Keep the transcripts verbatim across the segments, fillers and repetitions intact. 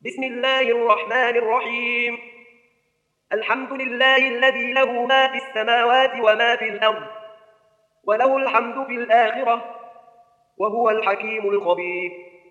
بسم الله الرحمن الرحيم. الحمد لله الذي له ما في السماوات وما في الأرض، وله الحمد في الآخرة، وهو الحكيم الخبير.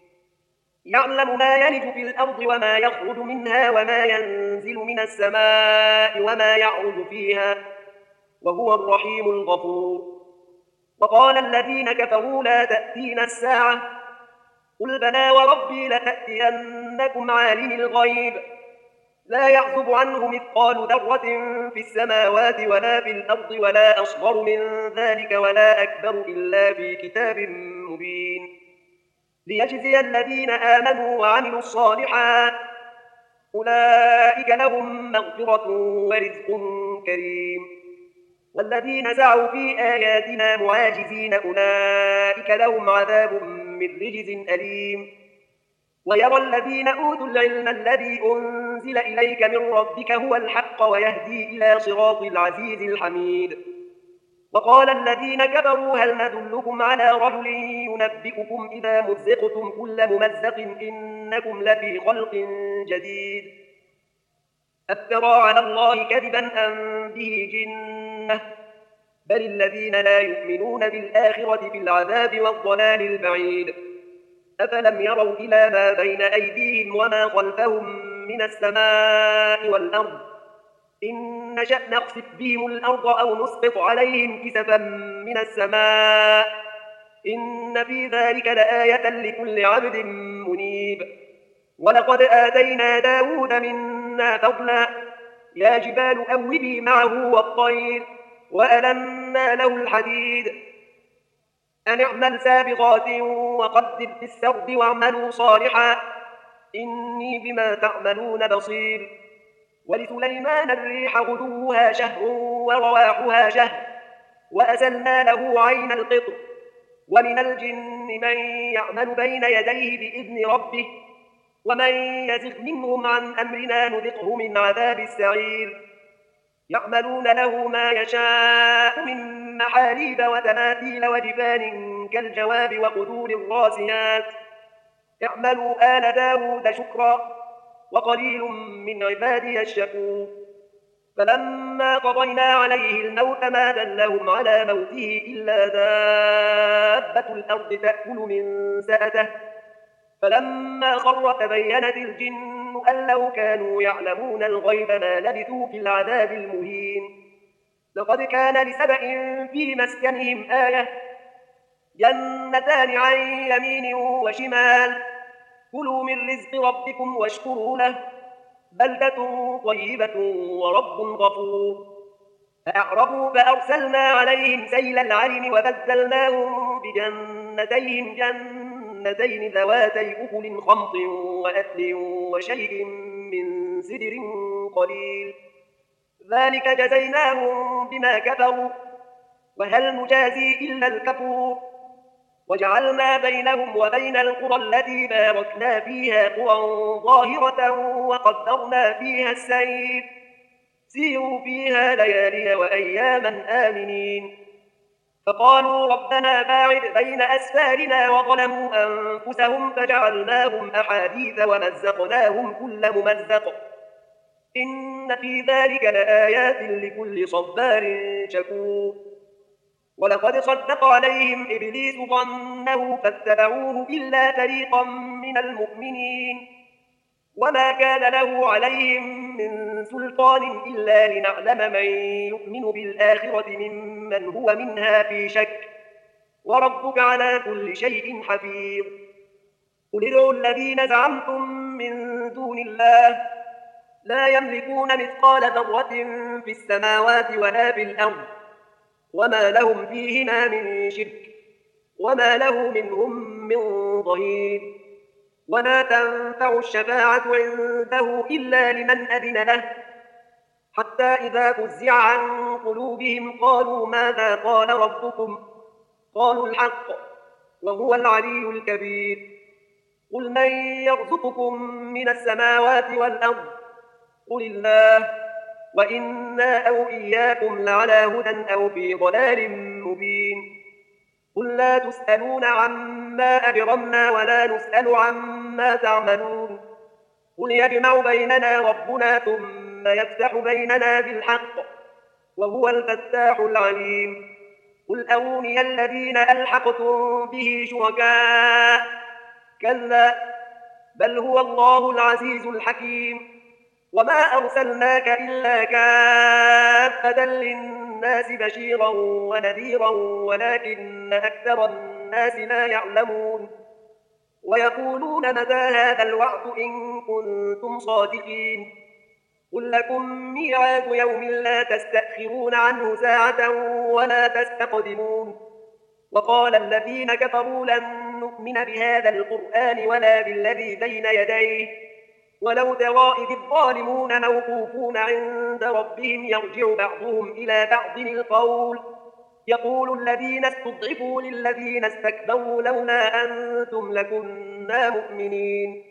يعلم ما يلج في الأرض وما يخرج منها وما ينزل من السماء وما يعرج فيها، وهو الرحيم الغفور. وقال الذين كفروا لا تأتينا الساعة، قل بلى وربي لتأتينكم عالم الغيب لا يعزب عنه مثقال ذرة في السماوات ولا في الأرض ولا أصغر من ذلك ولا أكبر إلا في كتاب مبين، ليجزي الذين آمنوا وعملوا الصالحات أولئك لهم مغفرة ورزق كريم. والذين سعوا في آياتنا معاجزين أولئك لهم عذاب من رجز أليم. ويرى الذين أوتوا العلم الذي أنزل إليك من ربك هو الحق ويهدي إلى صراط العزيز الحميد. وقال الذين كفروا هل ندلكم على رجل ينبئكم إذا مزقتم كل ممزق إنكم لفي خلق جديد. أفترى على الله كذبا أم به جنة، بل الذين لا يؤمنون بالآخرة في العذاب والضلال البعيد. أفلم يروا إلى ما بين أيديهم وما خلفهم من السماء والأرض إن نشأ نخسف بهم الأرض أو نسقط عليهم كسفا من السماء إن في ذلك لآية لكل عبد منيب. ولقد آتينا داود منا فضلا يا جبال أوبي معه والطير وألنا له الحديد أن اعمل سابغات وقدر في السرد واعملوا صالحا إني بما تعملون بصير. ولسليمان الريح غدوها شهر ورواحها شهر وأسلنا له عين القطر. ومن الجن من يعمل بين يديه بإذن ربه ومن يزغ منهم عن أمرنا نذقه من عذاب السعير. يعملون له ما يشاء من محاريب وتماثيل وجبال كالجواب وقدور الراسيات اعملوا آل داود شكرا وقليل من عبادي الشكور. فلما قضينا عليه الموت ما دلهم على موته إلا دابة الأرض تأكل من سأته فلما خر تبينت الجن أن لو كانوا يعلمون الغيب ما لبثوا في العذاب المهين. لقد كان لسبأ في مسكنهم آية جنتان عن يمين وشمال كلوا من رزق ربكم واشكروا له بلدة طيبة ورب غفور. فأعرضوا فأرسلنا عليهم سيل العرم وبدلناهم بجنتين جنتين ذواتي أكل خمط وأثل وشيء من سدر قليل ذلك جزيناهم بما كفروا وهل نجازي إلا الكفور. وجعلنا بينهم وبين القرى التي باركنا فيها قرى ظاهرة وقدرنا فيها السير سيروا فيها ليالي وأياما آمنين. فقالوا ربنا باعد بين أسفارنا وظلموا أنفسهم فجعلناهم أحاديث ومزقناهم كل ممزق إن في ذلك لآيات لكل صبار شكور. ولقد صدق عليهم إبليس ظنه فاتبعوه إلا فريقا من المؤمنين وما كان له عليهم من سلطان إلا لنعلم من يؤمن بالآخرة ممن هو منها في شك وربك على كل شيء حفيظ. قل ادعوا الذين زعمتم من دون الله لا يملكون مثقال ذرة في السماوات ولا في الأرض وما لهم فيهما من شرك وما له منهم من ظهير. ولا تنفع الشفاعة عنده إلا لمن أذن له حتى إذا فزع عن قلوبهم قالوا ماذا قال ربكم قالوا الحق وهو العلي الكبير. قل من يرزقكم من السماوات والأرض قل الله وإنا أو إياكم لعلى هدى أو في ضلال مبين. قل لا تسألون عما أجرمنا ولا نسأل عما تعملون قل يجمع بيننا ربنا ثم يفتح بيننا بالحق وهو الفتاح العليم. قل أروني الذين ألحقتم به شركاء كلا بل هو الله العزيز الحكيم. وما أرسلناك إلا كافة للناس بشيرا ونذيرا ولكن أكثر الناس لا يعلمون. ويقولون متى هذا الوعد إن كنتم صادقين. قل لكم ميعاد يوم لا تستأخرون عنه ساعة ولا تستقدمون. وقال الذين كفروا لن نؤمن بهذا القرآن ولا بالذي بين يديه ولو ترى إذ الظالمون موقوفون عند ربهم يرجع بعضهم إلى بعض القول يقول الذين استضعفوا للذين استكبروا لولا أنتم لكنا مؤمنين.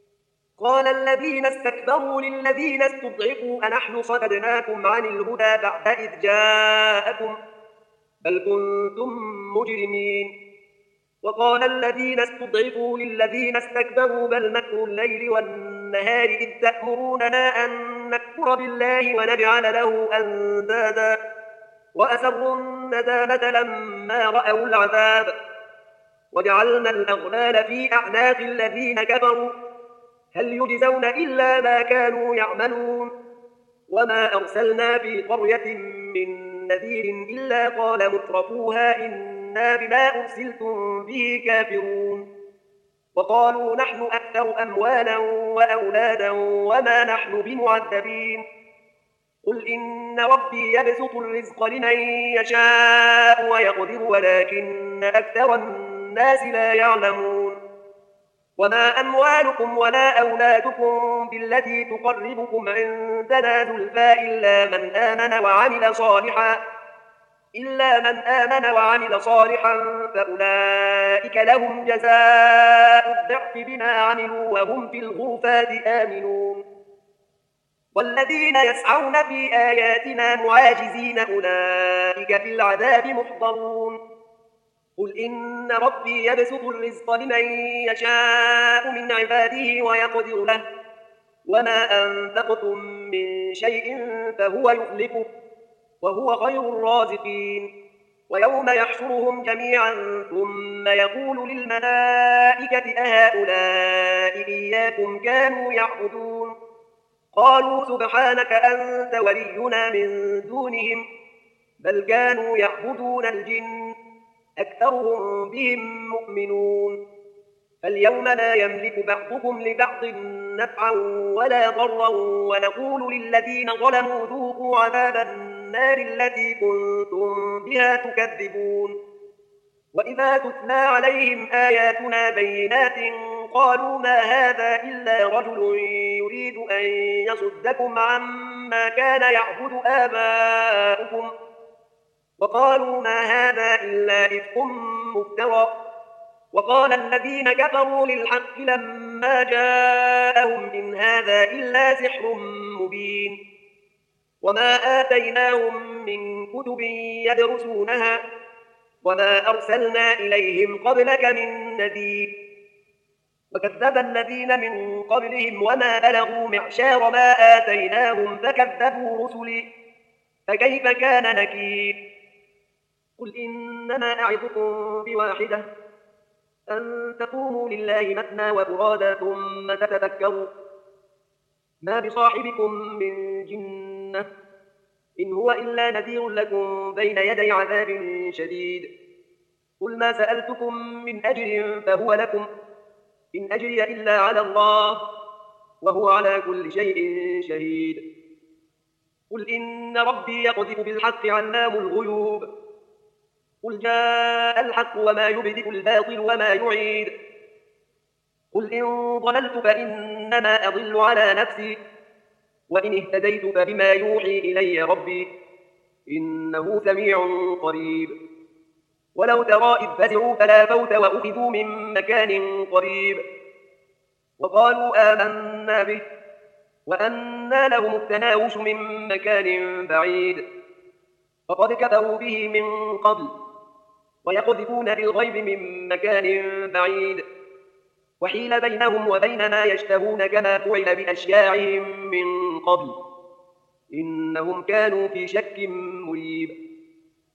قال الذين استكبروا للذين استضعفوا أنحن صددناكم عن الهدى بعد إذ جاءكم بل كنتم مجرمين. وقال الذين استضعفوا للذين استكبروا بل مكر الليل والنهار إذ تأمروننا أن نكفر بالله ونجعل له أندادا وأسروا الندامة لما رأوا العذاب وجعلنا الأغلال في أعناق الذين كفروا هل يجزون إلا ما كانوا يعملون. وما أرسلنا في قرية من نذير إلا قال مترفوها إنا بما أرسلتم به كافرون. وقالوا نحن أكثر أموالا وأولادا وما نحن بمعذبين. قل إن ربي يبسط الرزق لمن يشاء ويقدر ولكن أكثر الناس لا يعلمون. وما أموالكم ولا أولادكم بالتي تقربكم عندنا زلفى إلا من آمن وعمل صالحا إلا من آمن وعمل صالحا فأولئك لهم جزاء الضعف بما عملوا وهم في الغرفات آمنون. والذين يسعون في آياتنا معاجزين أولئك في العذاب محضرون. قل إن ربي يبسط الرزق لمن يشاء من عباده ويقدر له وما أنفقتم من شيء فهو يخلفه وهو خير الرازقين. ويوم يحشرهم جميعا ثم يقول للملائكة أهؤلاء إياكم كانوا يعبدون قالوا سبحانك أنت ولينا من دونهم بل كانوا يعبدون الجن أكثرهم بهم مؤمنون. فاليوم لا يملك بعضكم لبعض نفعا ولا ضرا ونقول للذين ظلموا ذوقوا عذاب النار التي كنتم بها تكذبون. وإذا تتلى عليهم آياتنا بينات قالوا ما هذا إلا رجل يريد أن يصدكم عما كان يعبد آباؤكم وقالوا ما هذا إلا إفك مفترى. وقال الذين كفروا للحق لما جاءهم إن هذا إلا سحر مبين. وما آتيناهم من كتب يدرسونها وما أرسلنا إليهم قبلك من نذير. وكذب الذين من قبلهم وما بلغوا معشار ما آتيناهم فكذبوا رسلي فكيف كان نكير. قل إنما أعظكم بواحدة أن تقوموا لله مثنى وفرادا ثم تتفكروا ما بصاحبكم من جنة إن هو إلا نذير لكم بين يدي عذاب شديد. قل ما سألتكم من أجر فهو لكم إن أجري إلا على الله وهو على كل شيء شهيد. قل إن ربي يقذف بالحق علام الغيوب قل جاء الحق وما يبدئ الباطل وما يعيد. قل إن ضللت فإنما أضل على نفسي وإن اهتديت فبما يوحي إلي ربي إنه سميع قريب. ولو ترى إذ فزعوا فلا فوت وأخذوا من مكان قريب وقالوا آمنا به وأنى لهم التناوش من مكان بعيد فقد كفروا به من قبل ويقذفون بالغيب من مكان بعيد وحيل بينهم وبين ما يشتهون كما فعل بأشياعهم من قبل إنهم كانوا في شك مريب